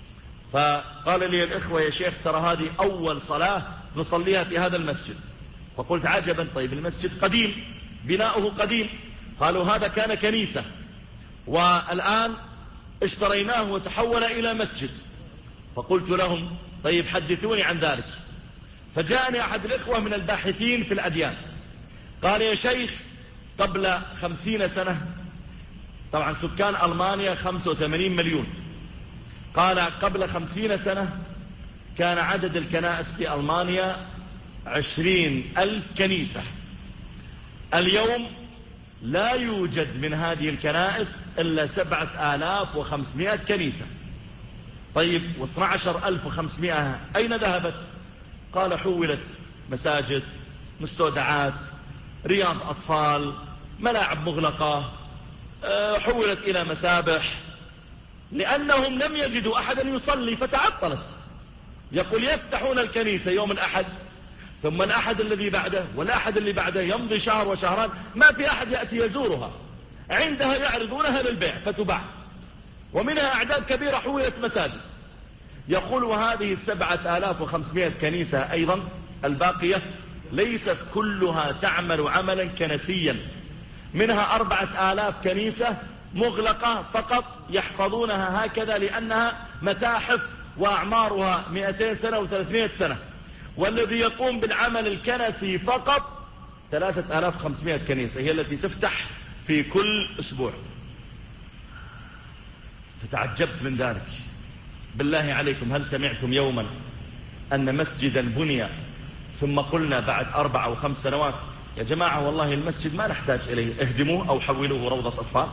فقال لي الإخوة يا شيخ ترى هذه أول صلاة نصليها في هذا المسجد. فقلت عجبا، طيب المسجد قديم بناؤه قديم. قالوا هذا كان كنيسة والآن اشتريناه وتحول إلى مسجد. فقلت لهم طيب حدثوني عن ذلك. فجاءني أحد الإخوة من الباحثين في الأديان قال يا شيخ قبل 50 سنة، طبعا سكان ألمانيا 85 مليون، قال قبل 50 سنة كان عدد الكنائس في ألمانيا 20,000 كنيسة. اليوم لا يوجد من هذه الكنائس إلا 7,500 كنيسة. طيب و12,500 أين ذهبت؟ قال حولت مساجد، مستودعات، رياض أطفال، ملاعب مغلقة، حولت إلى مسابح، لأنهم لم يجدوا أحدا يصلي فتعطلت. يقول يفتحون الكنيسة يوم الأحد، ثم الأحد الذي بعده والأحد اللي بعده، يمضي شهر وشهران ما في أحد يأتي يزورها، عندها يعرضونها للبيع فتباع، ومنها أعداد كبيرة حولت مساجد. يقول وهذه 7,500 كنيسة أيضا الباقية ليست كلها تعمل عملا كنسيا، منها 4,000 كنيسة مغلقة فقط يحفظونها هكذا لأنها متاحف وأعمارها 200 سنة و300 سنة، والذي يقوم بالعمل الكنسي فقط 3,500 كنيسة هي التي تفتح في كل أسبوع. فتعجبت من ذلك. بالله عليكم هل سمعتم يوما أن مسجدا بني ثم قلنا بعد 4 أو 5 سنوات يا جماعة والله المسجد ما نحتاج إليه، اهدموه أو حولوه روضة أطفال؟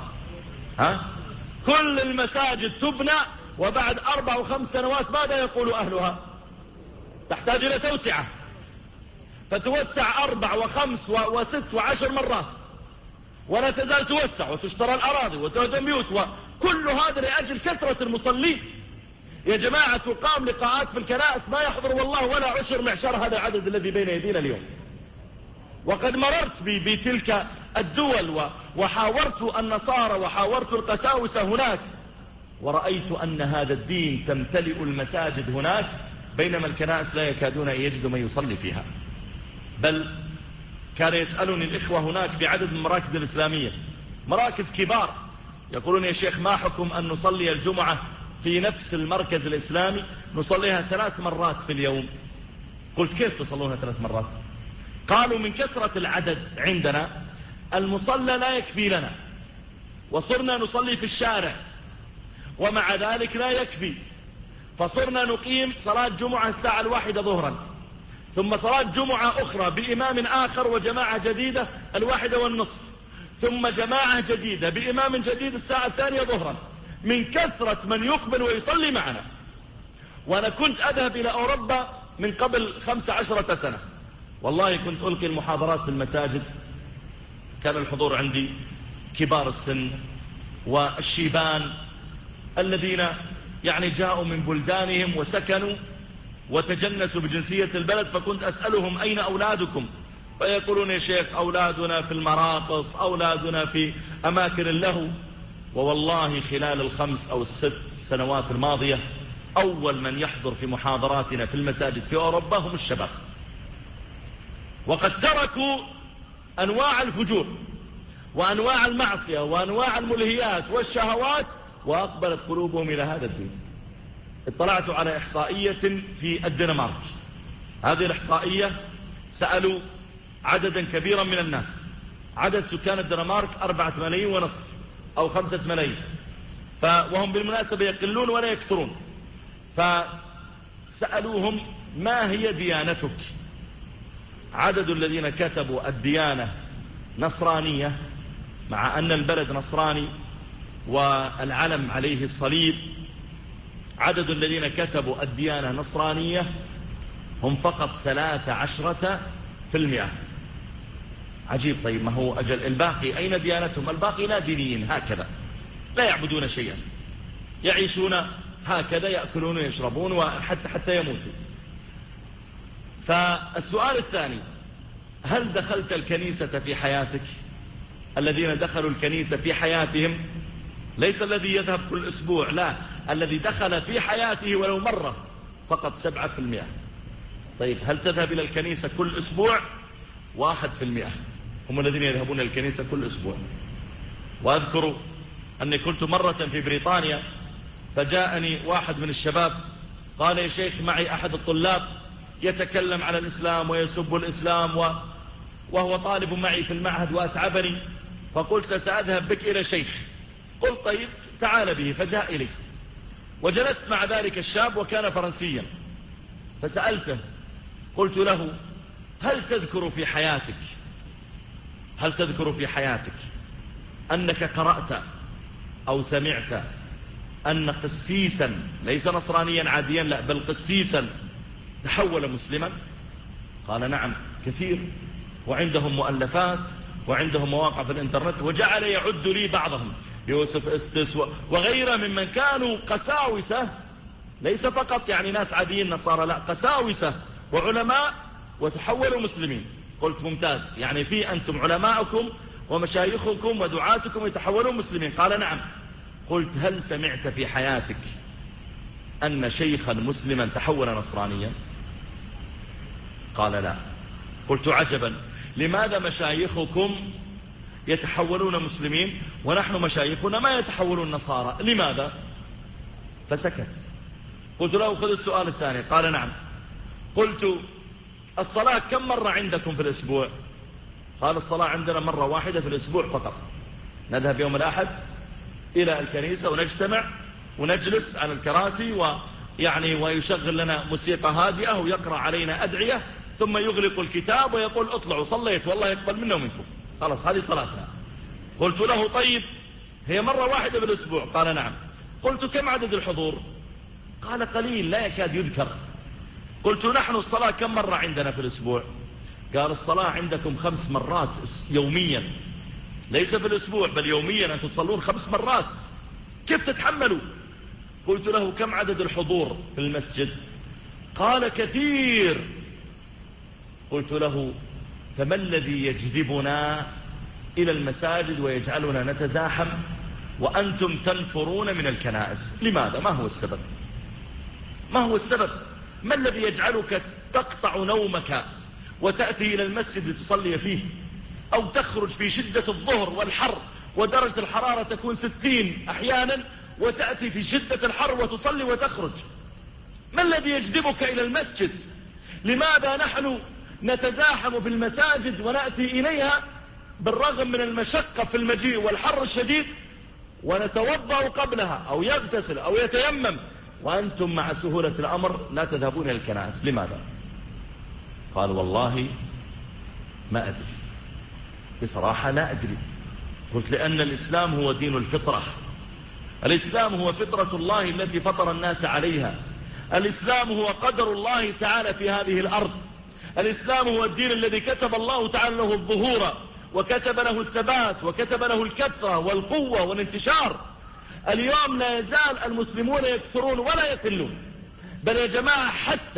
كل المساجد تبنى وبعد 4 أو 5 سنوات ماذا يقول أهلها؟ تحتاج إلى توسعة، فتوسع 4 و5 و6 و10 مرات، ولا تزال توسع وتشترى الأراضي وتهدم بيوت، وكل هذا لأجل كثرة المصلين. يا جماعة تقام لقاءات في الكنائس ما يحضر والله ولا عشر معشار هذا العدد الذي بين يدينا اليوم. وقد مررت بتلك الدول وحاورت النصارى وحاورت القساوسة هناك، ورأيت أن هذا الدين تمتلئ المساجد هناك، بينما الكنائس لا يكادون أن يجدوا من يصلي فيها. بل كان يسألني الإخوة هناك في عدد من المراكز الإسلامية، مراكز كبار، يقولون يا شيخ ما حكم أن نصلي الجمعة في نفس المركز الإسلامي نصليها 3 مرات في اليوم؟ قلت كيف تصلونها 3 مرات؟ قالوا من كثرة العدد عندنا المصلى لا يكفي لنا، وصرنا نصلي في الشارع، ومع ذلك لا يكفي، فصرنا نقيم صلاة جمعة الساعة 1 ظهرا، ثم صلاة جمعة أخرى بإمام آخر وجماعة جديدة 1:30، ثم جماعة جديدة بإمام جديد الساعة 2 ظهرا، من كثرة من يقبل ويصلي معنا. وأنا كنت أذهب إلى أوروبا من قبل 15 سنة، والله كنت ألقي المحاضرات في المساجد، كان الحضور عندي كبار السن والشيبان الذين يعني جاءوا من بلدانهم وسكنوا وتجنسوا بجنسية البلد، فكنت أسألهم أين أولادكم؟ فيقولون يا شيخ أولادنا في المراقص، أولادنا في أماكن اللهو. ووالله خلال ال5 أو ال6 سنوات الماضية أول من يحضر في محاضراتنا في المساجد في أوروبا هم الشباب، وقد تركوا أنواع الفجور وأنواع المعصية وأنواع الملهيات والشهوات، وأقبلت قلوبهم إلى هذا الدين. اطلعت على إحصائية في الدنمارك، هذه الإحصائية سألوا عددا كبيرا من الناس، عدد سكان الدنمارك 4.5 ملايين أو 5 ملايين، وهم بالمناسبة يقلون ولا يكثرون. فسألوهم ما هي ديانتك؟ عدد الذين كتبوا الديانة نصرانية، مع أن البلد نصراني والعلم عليه الصليب، عدد الذين كتبوا الديانة نصرانية هم فقط 13%. عجيب. طيب ما هو أجل الباقي أين ديانتهم؟ الباقي لا دينيين هكذا، لا يعبدون شيئا، يعيشون هكذا، يأكلون ويشربون حتى يموتوا. فالسؤال الثاني، هل دخلت الكنيسة في حياتك؟ الذين دخلوا الكنيسة في حياتهم، ليس الذي يذهب كل أسبوع، لا، الذي دخل في حياته ولو مرة فقط 7%. طيب هل تذهب إلى الكنيسة كل أسبوع؟ 1%. هم الذين يذهبون الكنيسة كل أسبوع. وأذكر أني كنت مرة في بريطانيا، فجاءني واحد من الشباب قال: يا شيخ، معي أحد الطلاب يتكلم على الإسلام ويسب الإسلام وهو طالب معي في المعهد وأتعبني، فقلت: سأذهب بك إلى شيخ. قلت: طيب تعال به. فجاء إلي وجلست مع ذلك الشاب وكان فرنسيا، فسألته قلت له: هل تذكر في حياتك أنك قرأت أو سمعت أن قسيسا، ليس نصرانيا عاديا، لا بل قسيسا، تحول مسلما؟ قال: نعم كثير، وعندهم مؤلفات وعندهم مواقع في الانترنت. وجعل يعد لي بعضهم، يوسف استس وغيره ممن كانوا قساوسة، ليس فقط يعني ناس عاديين نصارى، لا قساوسة وعلماء وتحولوا مسلمين. قلت: ممتاز، يعني في أنتم علماءكم ومشايخكم ودعاتكم يتحولون مسلمين؟ قال: نعم. قلت: هل سمعت في حياتك أن شيخا مسلما تحول نصرانيا؟ قال: لا. قلت: عجبا، لماذا مشايخكم يتحولون مسلمين ونحن مشايخنا ما يتحولون نصارى؟ لماذا؟ فسكت. قلت له: خذ السؤال الثاني. قال: نعم. قلت: الصلاة كم مرة عندكم في الأسبوع؟ قال: الصلاة عندنا مرة واحدة في الأسبوع فقط، نذهب يوم الأحد إلى الكنيسة ونجتمع ونجلس على الكراسي ويشغل لنا موسيقى هادئة ويقرأ علينا أدعية، ثم يغلق الكتاب ويقول: اطلعوا، صليت والله يقبل منا ومنكم، خلاص هذه صلاتنا. قلت له: طيب هي مرة واحدة في الأسبوع؟ قال: نعم. قلت: كم عدد الحضور؟ قال: قليل لا يكاد يذكر. قلت: نحن الصلاة كم مرة عندنا في الأسبوع؟ قال: الصلاة عندكم 5 مرات يوميا، ليس في الأسبوع بل يوميا، أنتم تصلون 5 مرات، كيف تتحملوا؟ قلت له: كم عدد الحضور في المسجد؟ قال: كثير. قلت له: فما الذي يجذبنا إلى المساجد ويجعلنا نتزاحم وأنتم تنفرون من الكنائس؟ لماذا؟ ما هو السبب؟ ما الذي يجعلك تقطع نومك وتأتي إلى المسجد لتصلي فيه، أو تخرج في شدة الظهر والحر ودرجة الحرارة تكون 60 أحيانا، وتأتي في شدة الحر وتصلي وتخرج؟ ما الذي يجذبك إلى المسجد؟ لماذا نحن نتزاحم في المساجد ونأتي إليها بالرغم من المشقة في المجيء والحر الشديد، ونتوضأ قبلها أو يغتسل أو يتيمم، وأنتم مع سهولة الأمر لا تذهبون إلى الكنائس؟ لماذا؟ قال: والله ما أدري، بصراحة لا أدري. قلت: لأن الإسلام هو دين الفطرة، الإسلام هو فطرة الله التي فطر الناس عليها، الإسلام هو قدر الله تعالى في هذه الأرض، الإسلام هو الدين الذي كتب الله تعالى له الظهور وكتب له الثبات وكتب له الكثرة والقوة والانتشار. اليوم لا يزال المسلمون يكثرون ولا يقلون، بل يا جماعة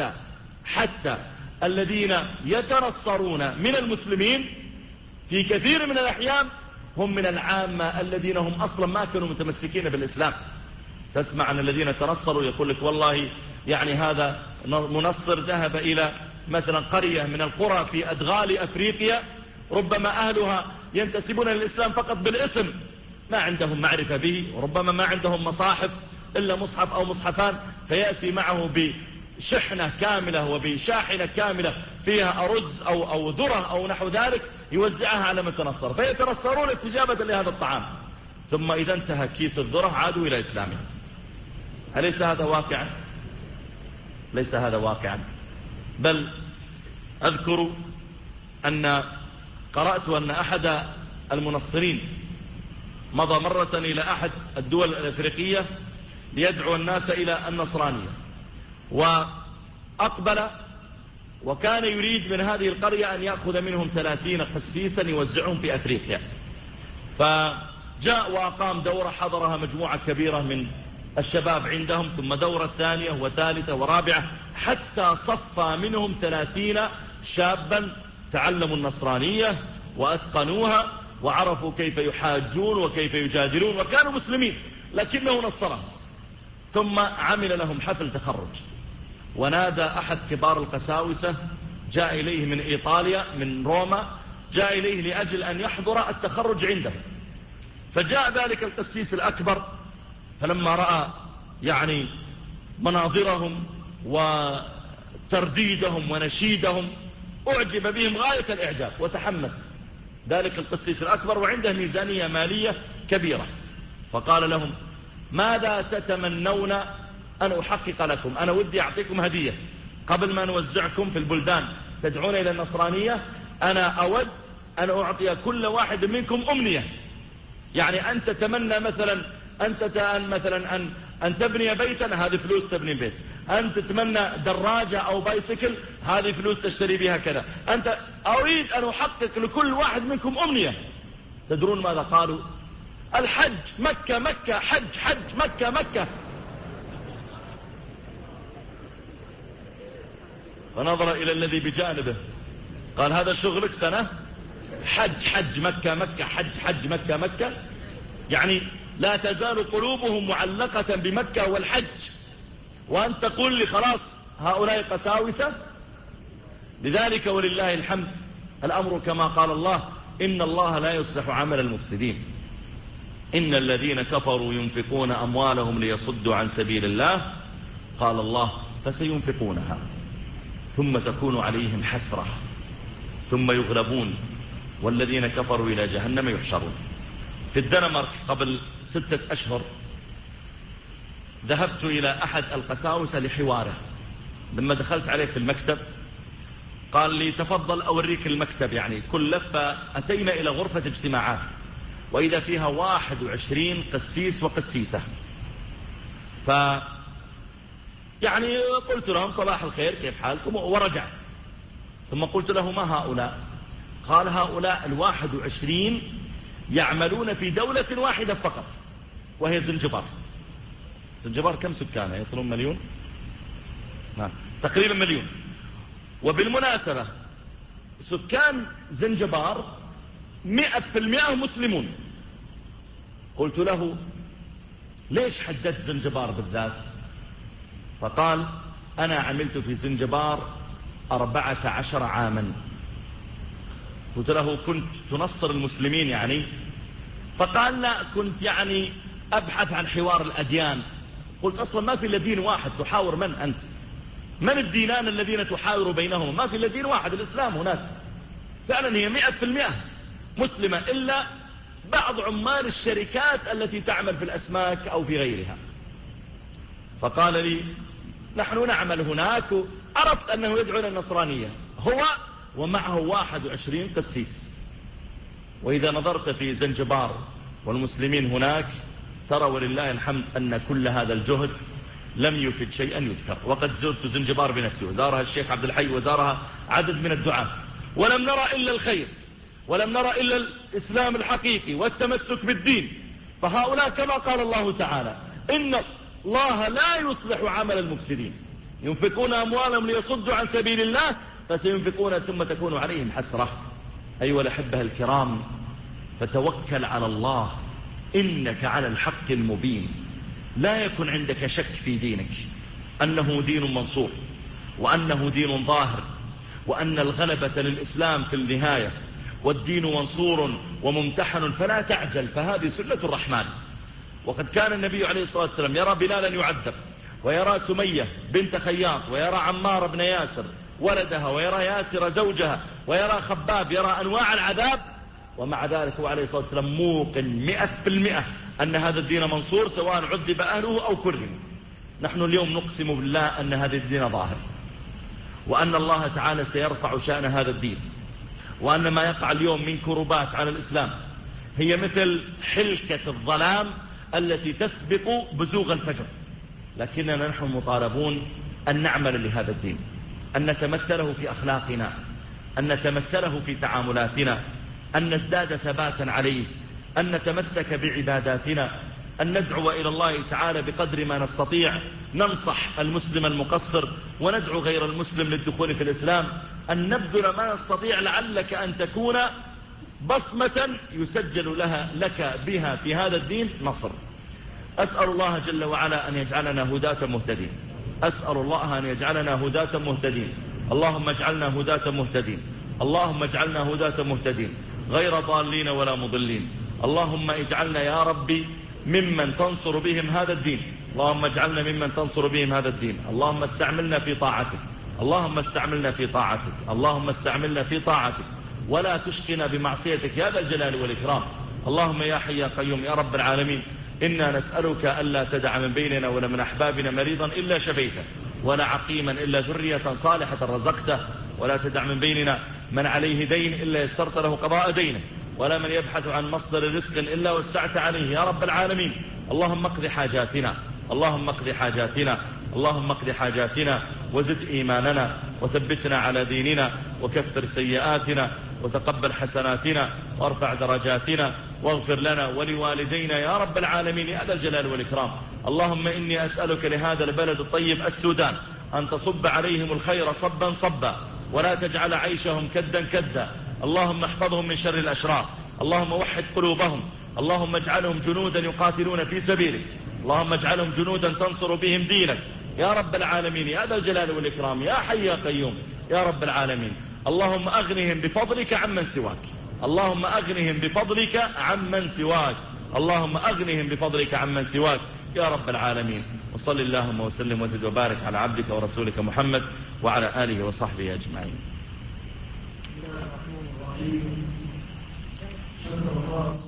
حتى الذين يتنصرون من المسلمين في كثير من الأحيان هم من العامة الذين هم أصلا ما كانوا متمسكين بالإسلام. تسمع عن الذين تنصروا يقول لك: والله هذا منصر ذهب إلى مثلا قرية من القرى في أدغال أفريقيا، ربما أهلها ينتسبون للإسلام فقط بالاسم، ما عندهم معرفة به، وربما ما عندهم مصاحف إلا مصحف أو مصحفان، فيأتي معه بشحنة كاملة وبشاحنة كاملة فيها أرز أو ذرة أو نحو ذلك، يوزعها على من تنصر، فيتنصرون استجابة لهذا الطعام، ثم إذا انتهى كيس الذرة عادوا إلى إسلامهم. أليس هذا واقعا؟ ليس هذا واقعا. بل أذكر أن قرأت أن أحد المنصرين مضى مرة إلى أحد الدول الأفريقية ليدعو الناس إلى النصرانية، وأقبل وكان يريد من هذه القرية أن يأخذ منهم 30 قسيسا يوزعهم في أفريقيا، فجاء وأقام دورة حضرها مجموعة كبيرة من الشباب عندهم، ثم دورة ثانية وثالثة ورابعة، حتى صفى منهم 30 شابا تعلموا النصرانية وأتقنوها وعرفوا كيف يحاجون وكيف يجادلون، وكانوا مسلمين لكنه نصرهم. ثم عمل لهم حفل تخرج، ونادى أحد كبار القساوسة، جاء إليه من إيطاليا من روما، جاء إليه لأجل أن يحضر التخرج عنده. فجاء ذلك القسيس الأكبر، فلما رأى يعني مناظرهم وترديدهم ونشيدهم أعجب بهم غاية الإعجاب وتحمس ذلك القسيس الأكبر، وعنده ميزانية مالية كبيرة. فقال لهم: ماذا تتمنون أن أحقق لكم؟ أنا ودي أعطيكم هدية قبل ما نوزعكم في البلدان تدعون إلى النصرانية. أنا أود أن أعطي كل واحد منكم أمنية. يعني أنت تتمنى مثلا أن تبني بيتا، هذه فلوس تبني بيت. أنت تتمنى دراجة أو بايسكل، هذه فلوس تشتري بها كذا. أريد أن أحقق لكل واحد منكم أمنية. تدرون ماذا قالوا؟ الحج مكة مكة، حج مكة مكة. فنظر إلى الذي بجانبه قال: هذا شغلك سنة؟ حج مكة مكة، حج مكة مكة. يعني لا تزال قلوبهم معلقة بمكة والحج، وأن تقول لي خلاص هؤلاء قساوسة. لذلك ولله الحمد الأمر كما قال الله: إن الله لا يصلح عمل المفسدين. إن الذين كفروا ينفقون أموالهم ليصدوا عن سبيل الله، قال الله: فسينفقونها ثم تكون عليهم حسرة ثم يغلبون والذين كفروا إلى جهنم يحشرون. في الدنمارك قبل 6 أشهر ذهبت إلى أحد القساوسة لحواره. لما دخلت عليه في المكتب قال لي: تفضل أوريك المكتب. يعني كل لفة أتينا إلى غرفة اجتماعات وإذا فيها 21 قسيس وقسيسة. يعني قلت لهم: صباح الخير، كيف حالكم؟ ورجعت. ثم قلت له: ما هؤلاء؟ قال: هؤلاء 21 يعملون في دولة واحدة فقط، وهي زنجبار. زنجبار كم سكانها؟ يصلون 1,000,000؟ نعم، تقريبا 1,000,000. وبالمناسبة سكان زنجبار 100% مسلمون. قلت له: ليش حددت زنجبار بالذات؟ فقال: أنا عملت في زنجبار 14 عاما. قلت له: كنت تنصر المسلمين يعني؟ فقال: لا، كنت يعني أبحث عن حوار الأديان. قلت: أصلا ما في إلا دين واحد، تحاور من أنت؟ من الدينان الذين تحاور بينهما؟ ما في إلا دين واحد، الإسلام. هناك فعلا هي 100% مسلمة، إلا بعض عمال الشركات التي تعمل في الأسماك أو في غيرها. فقال لي: نحن نعمل هناك. عرفت أنه يدعو إلى النصرانية هو ومعه 21 قسيس. وإذا نظرت في زنجبار والمسلمين هناك ترى ولله الحمد أن كل هذا الجهد لم يفد شيئا يذكر. وقد زرت زنجبار بنفسي، وزارها الشيخ عبد الحي، وزارها عدد من الدعاة، ولم نرى إلا الخير، ولم نرى إلا الإسلام الحقيقي والتمسك بالدين. فهؤلاء كما قال الله تعالى: إن الله لا يصلح عمل المفسدين. ينفقون أموالهم ليصدوا عن سبيل الله فسينفقون ثم تكون عليهم حسرة. أيها الأحبة الكرام، فتوكل على الله، إنك على الحق المبين. لا يكن عندك شك في دينك أنه دين منصور، وأنه دين ظاهر، وأن الغلبة للإسلام في النهاية، والدين منصور وممتحن. فلا تعجل، فهذه سنة الرحمن. وقد كان النبي عليه الصلاة والسلام يرى بلالا يعذب، ويرى سمية بنت خياط، ويرى عمار بن ياسر ولدها، ويرى ياسر زوجها، ويرى خباب، يرى أنواع العذاب، ومع ذلك هو عليه الصلاة والسلام موقن 100% أن هذا الدين منصور، سواء عذب أهله أو كرهم. نحن اليوم نقسم بالله أن هذا الدين ظاهر، وأن الله تعالى سيرفع شأن هذا الدين، وأن ما يقع اليوم من كربات على الإسلام هي مثل حلكة الظلام التي تسبق بزوغ الفجر. لكننا نحن مطالبون أن نعمل لهذا الدين، أن نتمثله في أخلاقنا، أن نتمثله في تعاملاتنا، أن نزداد ثباتا عليه، أن نتمسك بعباداتنا، أن ندعو إلى الله تعالى بقدر ما نستطيع، ننصح المسلم المقصر وندعو غير المسلم للدخول في الإسلام، أن نبذل ما نستطيع لعلك أن تكون بصمة يسجل لك بها في هذا الدين نصر. أسأل الله جل وعلا أن يجعلنا هداة مهتدين. أسأل الله أن يجعلنا هداة مهتدين. اللهم اجعلنا هداة مهتدين. اللهم اجعلنا هداة مهتدين غير ضالين ولا مضلين. اللهم اجعلنا يا ربي ممن تنصر بهم هذا الدين. اللهم اجعلنا ممن تنصر بهم هذا الدين. اللهم استعملنا في طاعتك. اللهم استعملنا في طاعتك. اللهم استعملنا في طاعتك ولا تشقنا بمعصيتك يا ذا الجلال والإكرام. اللهم يا حي يا قيوم يا رب العالمين، إنا نسألك ألا تدع من بيننا ولا من أحبابنا مريضا إلا شفيته، ولا عقيما إلا ذرية صالحة رزقته، ولا تدع من بيننا من عليه دين إلا يسرت له قضاء دينه، ولا من يبحث عن مصدر رزق إلا وسعت عليه يا رب العالمين. اللهم اقض حاجاتنا. اللهم اقض حاجاتنا. اللهم اقض حاجاتنا وزد إيماننا وثبتنا على ديننا وكفر سيئاتنا وتقبل حسناتنا وارفع درجاتنا واغفر لنا ولوالدينا يا رب العالمين يا ذا الجلال والإكرام. اللهم إني أسألك لهذا البلد الطيب السودان أن تصب عليهم الخير صبا صبا ولا تجعل عيشهم كدا كدا. اللهم احفظهم من شر الأشرار. اللهم وحد قلوبهم. اللهم اجعلهم جنودا يقاتلون في سبيلك. اللهم اجعلهم جنودا تنصر بهم دينك يا رب العالمين يا ذا الجلال والإكرام يا حي يا قيوم يا رب العالمين. اللهم أغنهم بفضلك عمن سواك. اللهم أغنهم بفضلك عمن سواك. اللهم أغنهم بفضلك عمن سواك يا رب العالمين. وصل اللهم وسلم وزد وبارك على عبدك ورسولك محمد وعلى آله وصحبه أجمعين. بسم الله الرحمن الرحيم. شكر الله